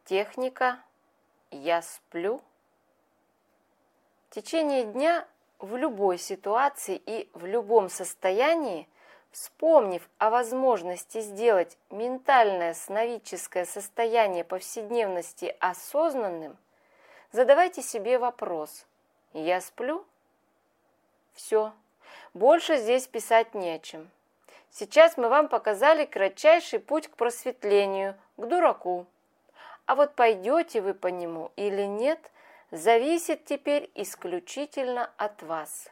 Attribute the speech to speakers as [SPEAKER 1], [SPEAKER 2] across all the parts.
[SPEAKER 1] Техника «Я сплю». В течение дня в любой ситуации и в любом состоянии, вспомнив о возможности сделать ментальное сновидческое состояние повседневности осознанным, задавайте себе вопрос: «Я сплю?» Все, больше здесь писать не о чем. Сейчас мы вам показали кратчайший путь к просветлению, к дураку. А вот пойдете вы по нему или нет, зависит теперь исключительно от вас.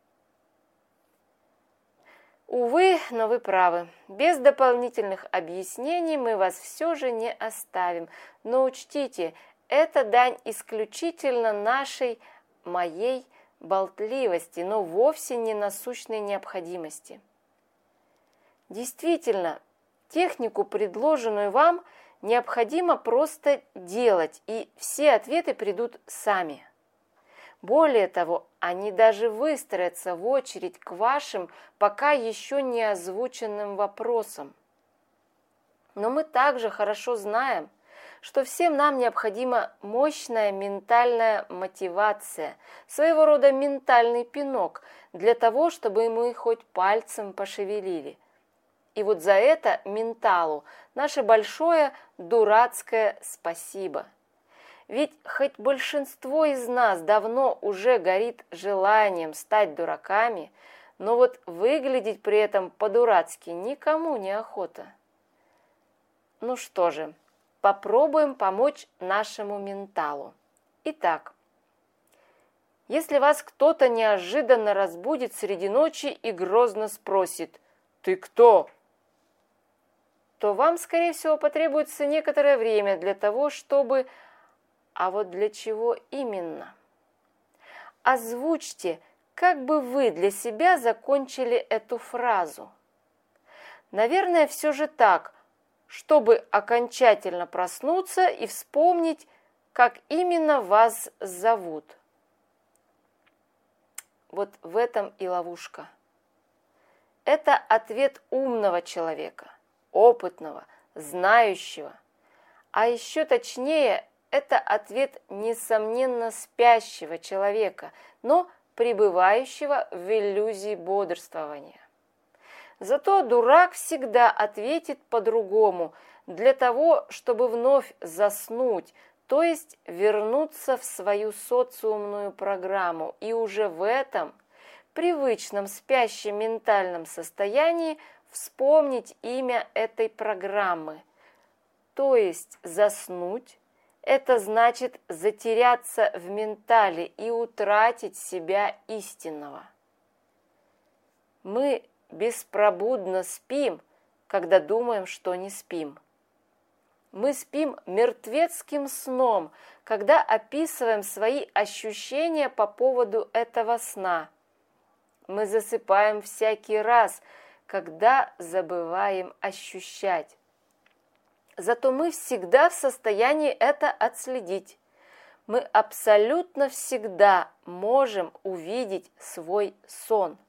[SPEAKER 1] Увы, но вы правы. Без дополнительных объяснений мы вас все же не оставим. Но учтите, это дань исключительно моей болтливости, но вовсе не насущной необходимости. Действительно, технику, предложенную вам, необходимо просто делать, и все ответы придут сами. Более того, они даже выстроятся в очередь к вашим пока еще не озвученным вопросам. Но мы также хорошо знаем, что всем нам необходима мощная ментальная мотивация, своего рода ментальный пинок, для того, чтобы мы хоть пальцем пошевелили. И вот за это менталу наше большое дурацкое спасибо. Ведь хоть большинство из нас давно уже горит желанием стать дураками, но вот выглядеть при этом по-дурацки никому не охота. Ну что же, попробуем помочь нашему менталу. Итак, если вас кто-то неожиданно разбудит среди ночи и грозно спросит: «Ты кто?», то вам, скорее всего, потребуется некоторое время для того, чтобы... А вот для чего именно? Озвучьте, как бы вы для себя закончили эту фразу. Наверное, все же так, чтобы окончательно проснуться и вспомнить, как именно вас зовут. Вот в этом и ловушка. Это ответ умного человека, опытного, знающего. А еще точнее, это ответ, несомненно, спящего человека, но пребывающего в иллюзии бодрствования. Зато дурак всегда ответит по-другому, для того, чтобы вновь заснуть, то есть вернуться в свою социумную программу, и уже в этом привычном спящем ментальном состоянии вспомнить имя этой программы. То есть заснуть – это значит затеряться в ментале и утратить себя истинного. Мы беспробудно спим, когда думаем, что не спим. Мы спим мертвецким сном, когда описываем свои ощущения по поводу этого сна. Мы засыпаем всякий раз, когда забываем ощущать. Зато мы всегда в состоянии это отследить. Мы абсолютно всегда можем увидеть свой сон.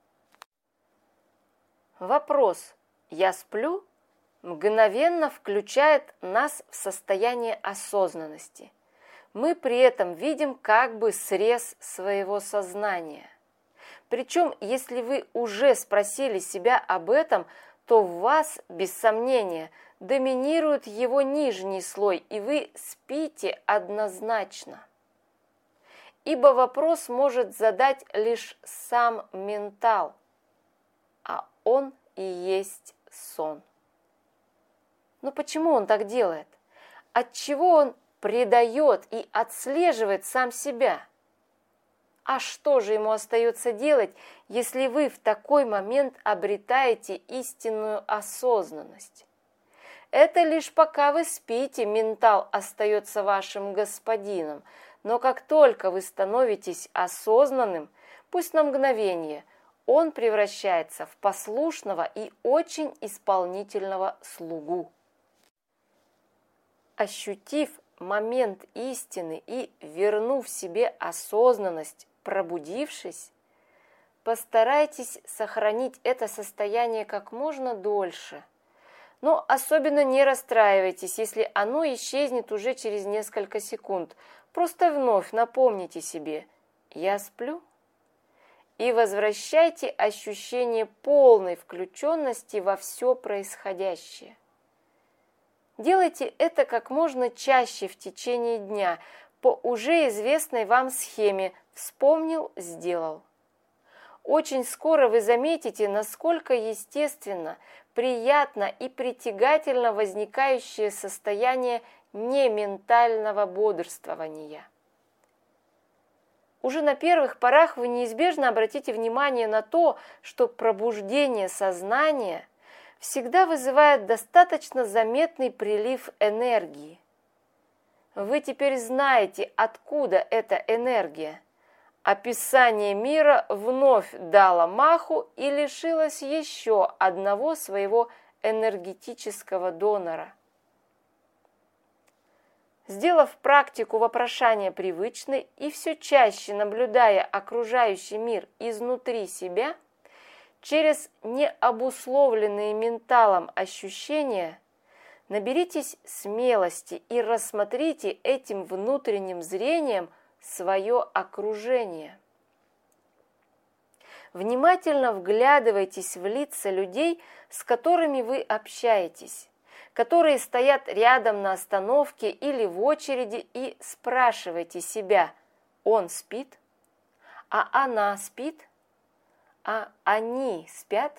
[SPEAKER 1] Вопрос «я сплю?» мгновенно включает нас в состояние осознанности. Мы при этом видим как бы срез своего сознания. Причем, если вы уже спросили себя об этом, то в вас, без сомнения, доминирует его нижний слой, и вы спите однозначно. Ибо вопрос может задать лишь сам ментал, а он и есть сон. Но почему он так делает? Отчего он предает и отслеживает сам себя? А что же ему остается делать, если вы в такой момент обретаете истинную осознанность? Это лишь пока вы спите, ментал остается вашим господином, но как только вы становитесь осознанным, пусть на мгновение, он превращается в послушного и очень исполнительного слугу. Ощутив момент истины и вернув себе осознанность, пробудившись, постарайтесь сохранить это состояние как можно дольше. Но особенно не расстраивайтесь, если оно исчезнет уже через несколько секунд. Просто вновь напомните себе «я сплю» и возвращайте ощущение полной включенности во все происходящее. Делайте это как можно чаще в течение дня по уже известной вам схеме «вспомнил, сделал». Очень скоро вы заметите, насколько естественно, приятно и притягательно возникающее состояние нементального бодрствования. Уже на первых порах вы неизбежно обратите внимание на то, что пробуждение сознания всегда вызывает достаточно заметный прилив энергии. Вы теперь знаете, откуда эта энергия. Описание мира вновь дало маху и лишилось еще одного своего энергетического донора. Сделав практику вопрошания привычной и все чаще наблюдая окружающий мир изнутри себя, через необусловленные менталом ощущения, наберитесь смелости и рассмотрите этим внутренним зрением свое окружение. Внимательно вглядывайтесь в лица людей, с которыми вы общаетесь, которые стоят рядом на остановке или в очереди, и спрашивайте себя: он спит? А она спит? А они спят?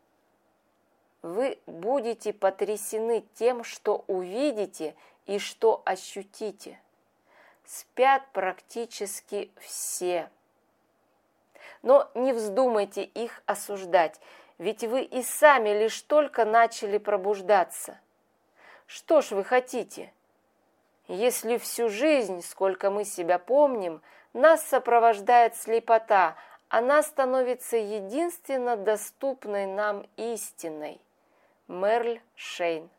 [SPEAKER 1] Вы будете потрясены тем, что увидите и что ощутите. Спят практически все. Но не вздумайте их осуждать, ведь вы и сами лишь только начали пробуждаться. Что ж вы хотите? Если всю жизнь, сколько мы себя помним, нас сопровождает слепота, она становится единственно доступной нам истиной. Мерль Шейн.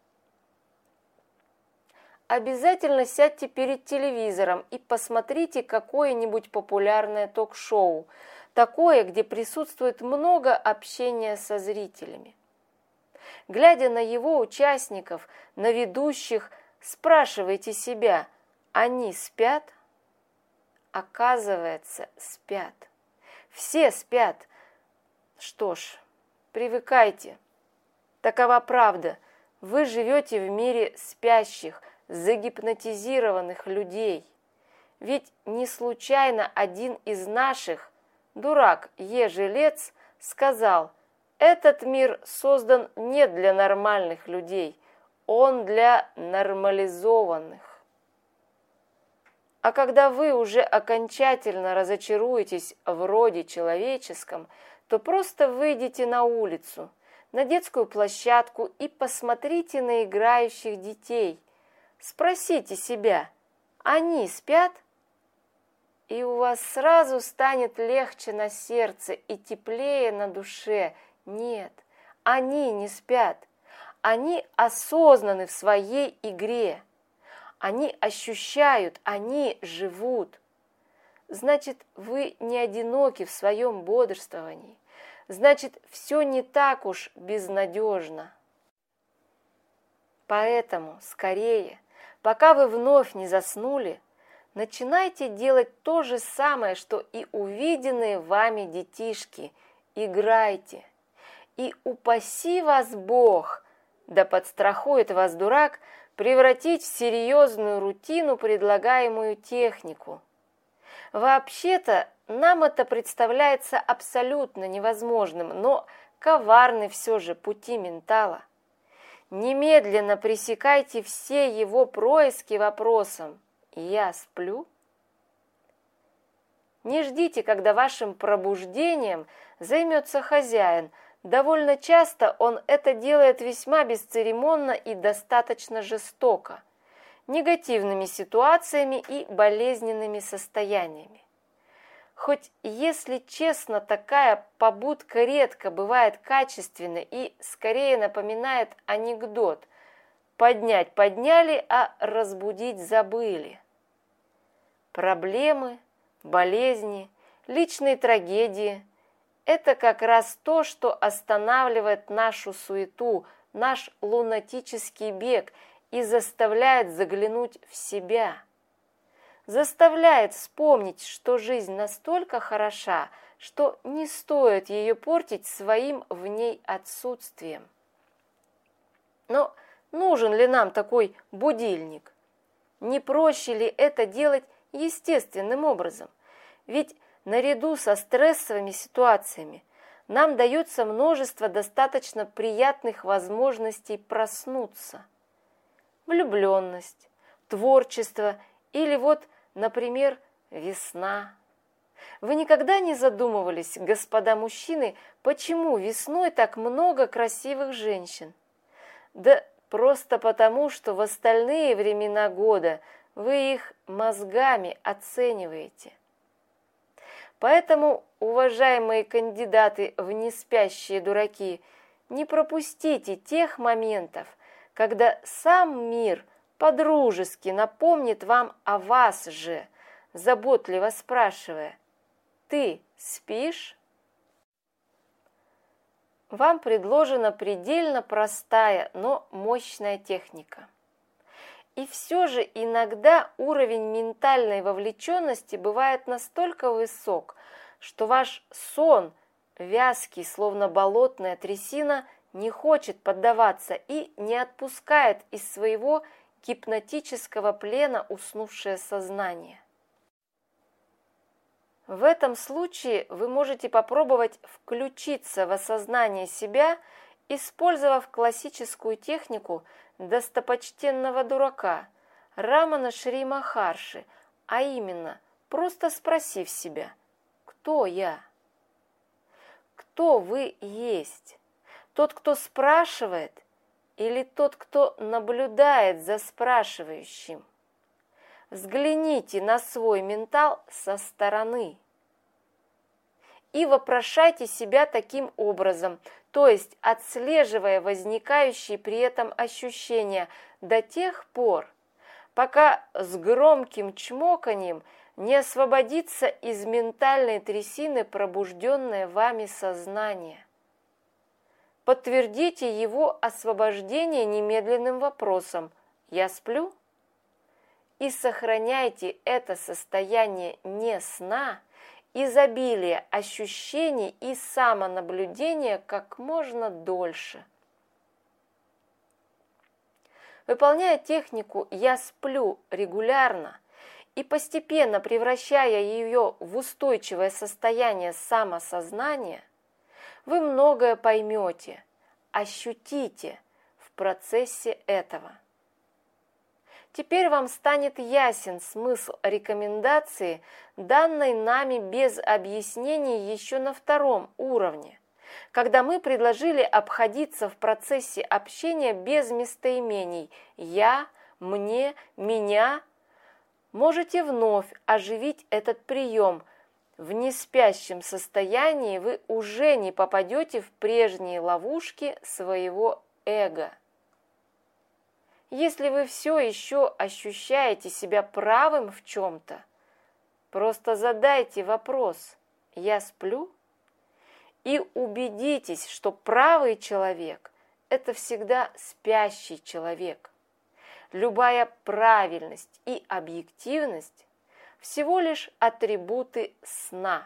[SPEAKER 1] Обязательно сядьте перед телевизором и посмотрите какое-нибудь популярное ток-шоу, такое, где присутствует много общения со зрителями. Глядя на его участников, на ведущих, спрашивайте себя: они спят? Оказывается, спят. Все спят. Что ж, привыкайте. Такова правда. Вы живете в мире спящих, загипнотизированных людей. Ведь не случайно один из наших, дурак Е.Жилец, сказал: этот мир создан не для нормальных людей, он для нормализованных. А когда вы уже окончательно разочаруетесь в роде человеческом, то просто выйдите на улицу, на детскую площадку и посмотрите на играющих детей. Спросите себя: они спят? И у вас сразу станет легче на сердце и теплее на душе. Нет, они не спят. Они осознаны в своей игре. Они ощущают, они живут. Значит, вы не одиноки в своем бодрствовании. Значит, все не так уж безнадежно. Поэтому скорее, пока вы вновь не заснули, начинайте делать то же самое, что и увиденные вами детишки. Играйте. И упаси вас Бог, да подстрахует вас дурак, превратить в серьезную рутину предлагаемую технику. Вообще-то нам это представляется абсолютно невозможным, но коварны все же пути ментала. Немедленно пресекайте все его происки вопросом: «Я сплю?» Не ждите, когда вашим пробуждением займется хозяин. Довольно часто он это делает весьма бесцеремонно и достаточно жестоко, негативными ситуациями и болезненными состояниями. Хоть, если честно, такая побудка редко бывает качественной и скорее напоминает анекдот: поднять подняли, а разбудить забыли. Проблемы, болезни, личные трагедии – это как раз то, что останавливает нашу суету, наш лунатический бег и заставляет заглянуть в себя. Заставляет вспомнить, что жизнь настолько хороша, что не стоит ее портить своим в ней отсутствием. Но нужен ли нам такой будильник? Не проще ли это делать естественным образом? Ведь наряду со стрессовыми ситуациями нам дается множество достаточно приятных возможностей проснуться. Влюбленность, творчество или вот, например, весна. Вы никогда не задумывались, господа мужчины, почему весной так много красивых женщин? Да просто потому, что в остальные времена года вы их мозгами оцениваете. Поэтому, уважаемые кандидаты в неспящие дураки, не пропустите тех моментов, когда сам мир подружески напомнит вам о вас же, заботливо спрашивая: «Ты спишь?» Вам предложена предельно простая, но мощная техника. И все же иногда уровень ментальной вовлеченности бывает настолько высок, что ваш сон, вязкий, словно болотная трясина, не хочет поддаваться и не отпускает из своего гипнотического плена уснувшее сознание. В этом случае вы можете попробовать включиться в осознание себя, использовав классическую технику достопочтенного дурака Рамана Шри Махарши, а именно, просто спросив себя: «Кто я?» Кто вы есть? Тот, кто спрашивает, или тот, кто наблюдает за спрашивающим? Взгляните на свой ментал со стороны и вопрошайте себя таким образом, то есть отслеживая возникающие при этом ощущения до тех пор, пока с громким чмоканьем не освободится из ментальной трясины пробужденное вами сознание. Подтвердите его освобождение немедленным вопросом: «Я сплю?» И сохраняйте это состояние не сна, изобилия ощущений и самонаблюдения как можно дольше. Выполняя технику «Я сплю» регулярно и постепенно превращая ее в устойчивое состояние самосознания, вы многое поймете, ощутите в процессе этого. Теперь вам станет ясен смысл рекомендации, данной нами без объяснений еще на втором уровне, когда мы предложили обходиться в процессе общения без местоимений «я», «мне», «меня». Можете вновь оживить этот прием. В неспящем состоянии вы уже не попадете в прежние ловушки своего эго. Если вы все еще ощущаете себя правым в чем-то, просто задайте вопрос: «Я сплю?» и убедитесь, что правый человек – это всегда спящий человек. Любая правильность и объективность – всего лишь атрибуты сна.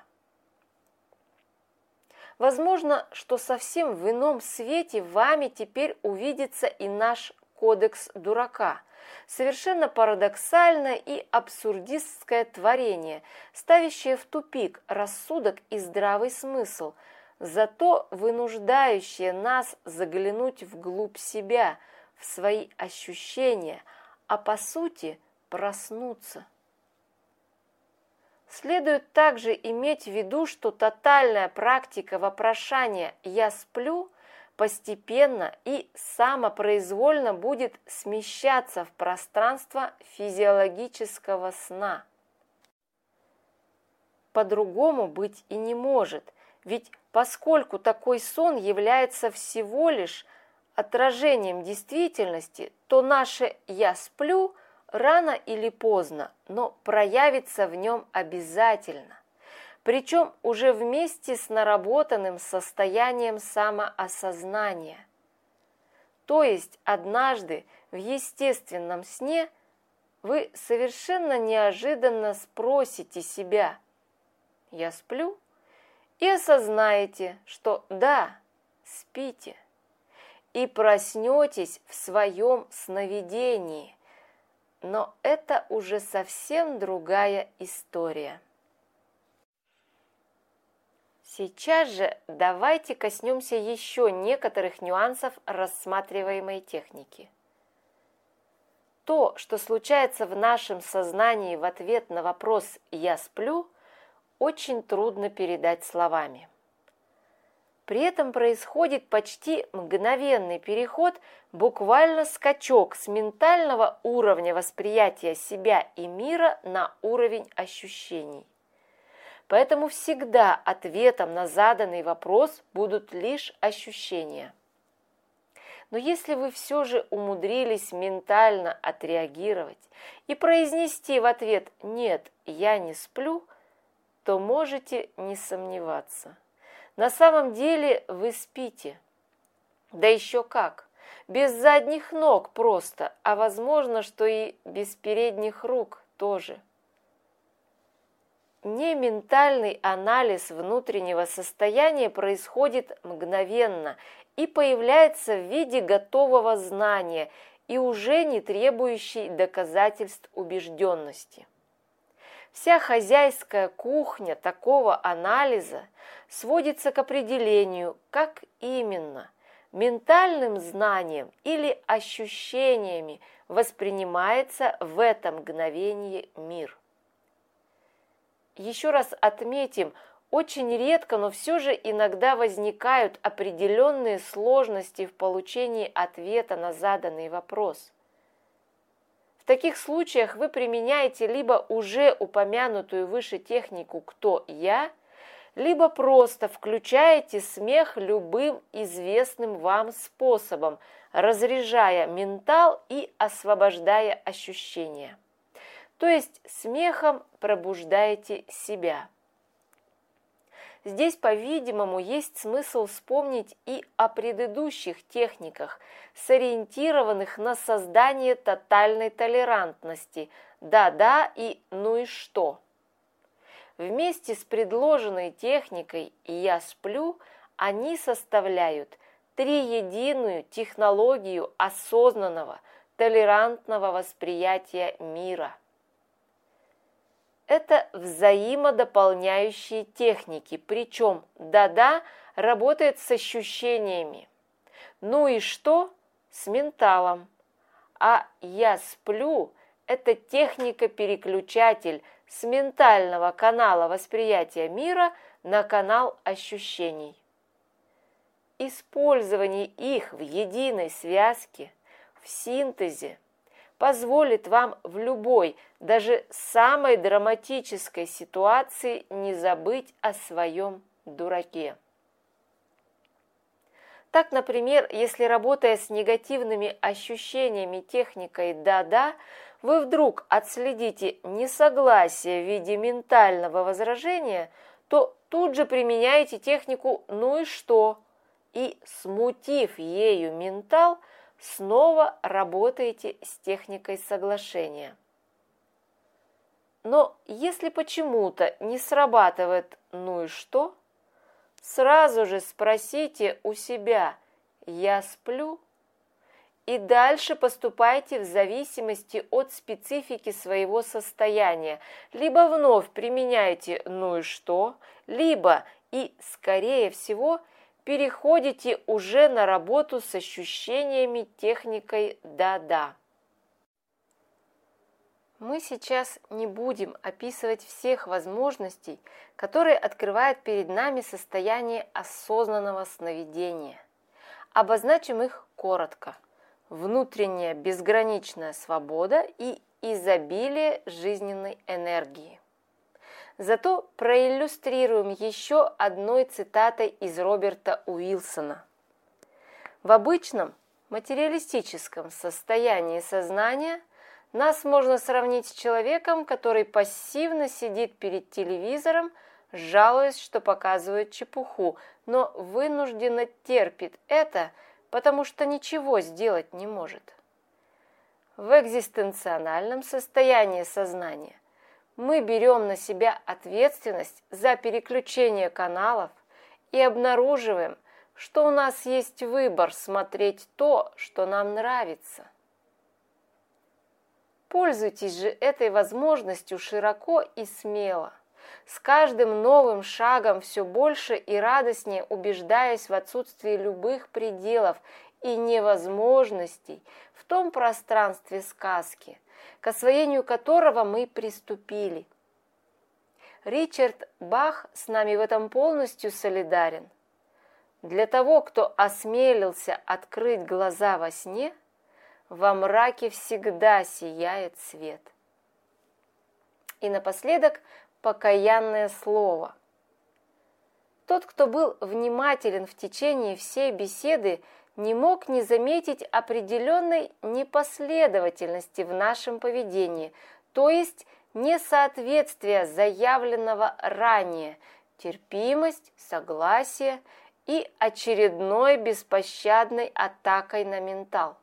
[SPEAKER 1] Возможно, что совсем в ином свете вами теперь увидится и наш кодекс дурака, совершенно парадоксальное и абсурдистское творение, ставящее в тупик рассудок и здравый смысл, зато вынуждающее нас заглянуть вглубь себя, в свои ощущения, а по сути проснуться. Следует также иметь в виду, что тотальная практика вопрошания «я сплю» постепенно и самопроизвольно будет смещаться в пространство физиологического сна. По-другому быть и не может, ведь поскольку такой сон является всего лишь отражением действительности, то наше «я сплю» рано или поздно, но проявится в нем обязательно, причем уже вместе с наработанным состоянием самоосознания. То есть однажды в естественном сне вы совершенно неожиданно спросите себя: «Я сплю?» и осознаете, что да, спите, и проснетесь в своем сновидении. Но это уже совсем другая история. Сейчас же давайте коснемся еще некоторых нюансов рассматриваемой техники. То, что случается в нашем сознании в ответ на вопрос «я сплю», очень трудно передать словами. При этом происходит почти мгновенный переход, буквально скачок с ментального уровня восприятия себя и мира на уровень ощущений. Поэтому всегда ответом на заданный вопрос будут лишь ощущения. Но если вы все же умудрились ментально отреагировать и произнести в ответ «нет, я не сплю», то можете не сомневаться. На самом деле вы спите. Да еще как! Без задних ног просто, а возможно, что и без передних рук тоже. Нементальный анализ внутреннего состояния происходит мгновенно и появляется в виде готового знания и уже не требующий доказательств убежденности. Вся хозяйская кухня такого анализа сводится к определению, как именно ментальным знанием или ощущениями воспринимается в это мгновение мир. Еще раз отметим, очень редко, но все же иногда возникают определенные сложности в получении ответа на заданный вопрос. В таких случаях вы применяете либо уже упомянутую выше технику «Кто я?», либо просто включаете смех любым известным вам способом, разряжая ментал и освобождая ощущения. То есть смехом пробуждаете себя. Здесь, по-видимому, есть смысл вспомнить и о предыдущих техниках, сориентированных на создание тотальной толерантности «да-да» и «ну и что?». Вместе с предложенной техникой «я сплю» они составляют триединую технологию осознанного, толерантного восприятия мира. Это взаимодополняющие техники, причем «да-да» работает с ощущениями, «ну и что?» с менталом, а «я сплю» – это техника-переключатель с ментального канала восприятия мира на канал ощущений. Использование их в единой связке, в синтезе, позволит вам в любой, даже самой драматической ситуации не забыть о своем дураке. Так, например, если работая с негативными ощущениями техникой «да-да», вы вдруг отследите несогласие в виде ментального возражения, то тут же применяете технику «ну и что?» и, смутив ею ментал, снова работаете с техникой соглашения. Но если почему-то не срабатывает «ну и что?», сразу же спросите у себя «я сплю?» и дальше поступайте в зависимости от специфики своего состояния. Либо вновь применяйте «ну и что?», либо и, скорее всего, переходите уже на работу с ощущениями техникой «да-да». Мы сейчас не будем описывать всех возможностей, которые открывает перед нами состояние осознанного сновидения. Обозначим их коротко. Внутренняя безграничная свобода и изобилие жизненной энергии. Зато проиллюстрируем еще одной цитатой из Роберта Уилсона. В обычном материалистическом состоянии сознания нас можно сравнить с человеком, который пассивно сидит перед телевизором, жалуясь, что показывают чепуху, но вынужденно терпит это, потому что ничего сделать не может. В экзистенциональном состоянии сознания мы берем на себя ответственность за переключение каналов и обнаруживаем, что у нас есть выбор смотреть то, что нам нравится. Пользуйтесь же этой возможностью широко и смело, с каждым новым шагом все больше и радостнее убеждаясь в отсутствии любых пределов и невозможностей в том пространстве сказки, к освоению которого мы приступили. Ричард Бах с нами в этом полностью солидарен. Для того, кто осмелился открыть глаза во сне, во мраке всегда сияет свет. И напоследок покаянное слово. Тот, кто был внимателен в течение всей беседы, не мог не заметить определенной непоследовательности в нашем поведении, то есть несоответствия заявленного ранее, терпимость, согласие и очередной беспощадной атакой на ментал.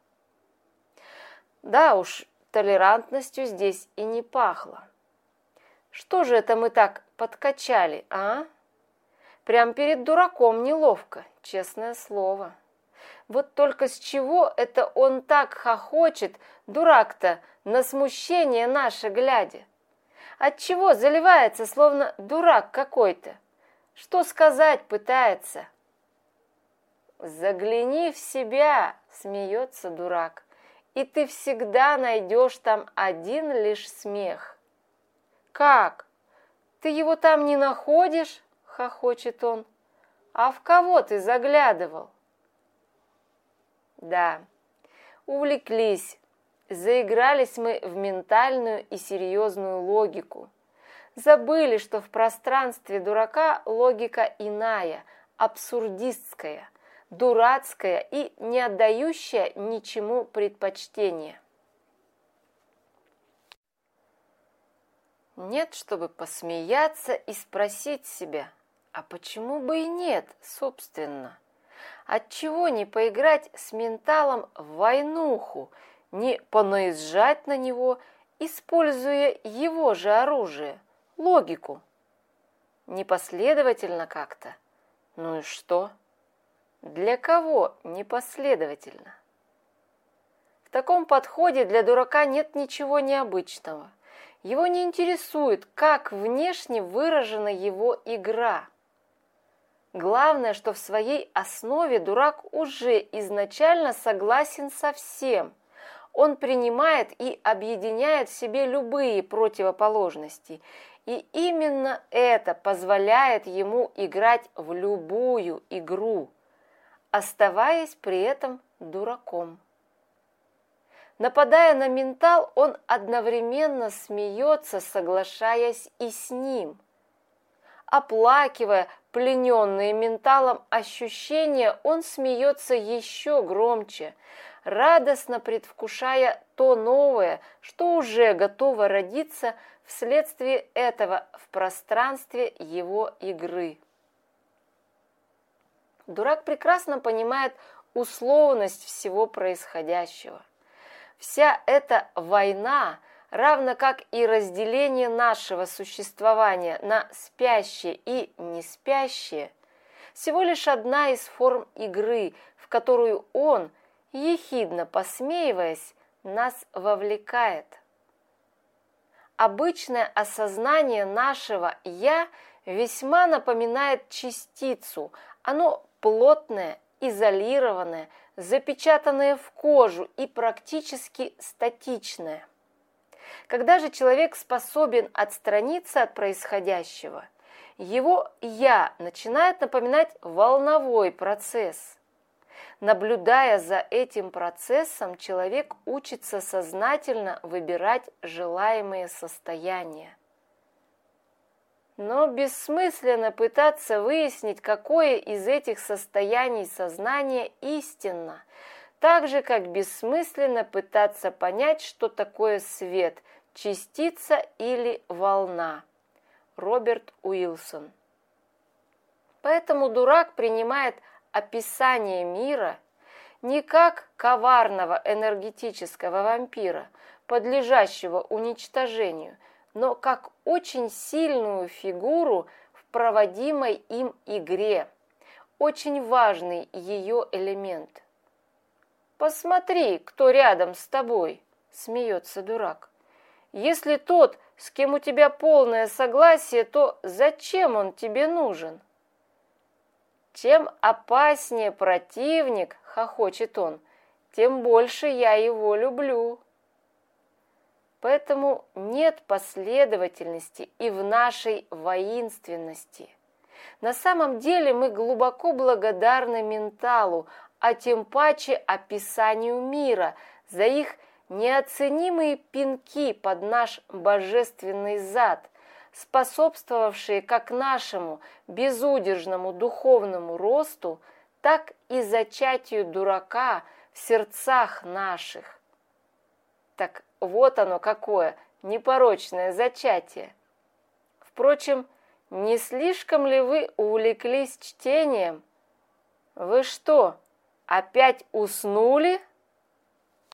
[SPEAKER 1] Да уж, толерантностью здесь и не пахло. Что же это мы так подкачали, а? Прям перед дураком неловко, честное слово. Вот только с чего это он так хохочет, дурак-то, на смущение наше глядя? Отчего заливается, словно дурак какой-то? Что сказать пытается? «Загляни в себя», — смеется дурак, «и ты всегда найдешь там один лишь смех». «Как? Ты его там не находишь?» — хохочет он. «А в кого ты заглядывал?» Да, увлеклись, заигрались мы в ментальную и серьезную логику. Забыли, что в пространстве дурака логика иная, абсурдистская, дурацкая и не отдающая ничему предпочтения. Нет, чтобы посмеяться и спросить себя, а почему бы и нет, собственно? Отчего не поиграть с менталом в войнуху, не понаезжать на него, используя его же оружие, логику? Непоследовательно как-то. Ну и что? Для кого непоследовательно? В таком подходе для дурака нет ничего необычного. Его не интересует, как внешне выражена его игра. Главное, что в своей основе дурак уже изначально согласен со всем. Он принимает и объединяет в себе любые противоположности. И именно это позволяет ему играть в любую игру, оставаясь при этом дураком. Нападая на ментал, он одновременно смеется, соглашаясь и с ним. Оплакивая плененные менталом ощущения, он смеется еще громче, радостно предвкушая то новое, что уже готово родиться вследствие этого в пространстве его игры. Дурак прекрасно понимает условность всего происходящего. Вся эта война, равно как и разделение нашего существования на спящее и неспящее, всего лишь одна из форм игры, в которую он, ехидно посмеиваясь, нас вовлекает. Обычное осознание нашего «я» весьма напоминает частицу, оно плотное, изолированное, запечатанное в кожу и практически статичное. Когда же человек способен отстраниться от происходящего, его «я» начинает напоминать волновой процесс. Наблюдая за этим процессом, человек учится сознательно выбирать желаемые состояния. Но бессмысленно пытаться выяснить, какое из этих состояний сознания истинно, так же, как бессмысленно пытаться понять, что такое свет, частица или волна. Роберт Уилсон. Поэтому дурак принимает описание мира не как коварного энергетического вампира, подлежащего уничтожению, но как очень сильную фигуру в проводимой им игре, очень важный ее элемент. «Посмотри, кто рядом с тобой», — смеется дурак. «Если тот, с кем у тебя полное согласие, то зачем он тебе нужен?» «Чем опаснее противник, — хохочет он, — тем больше я его люблю». Поэтому нет последовательности и в нашей воинственности. На самом деле мы глубоко благодарны менталу, а тем паче описанию мира за их неоценимые пинки под наш божественный зад, способствовавшие как нашему безудержному духовному росту, так и зачатию дурака в сердцах наших. Так вот оно какое непорочное зачатие. Впрочем, не слишком ли вы увлеклись чтением? Вы что, опять уснули?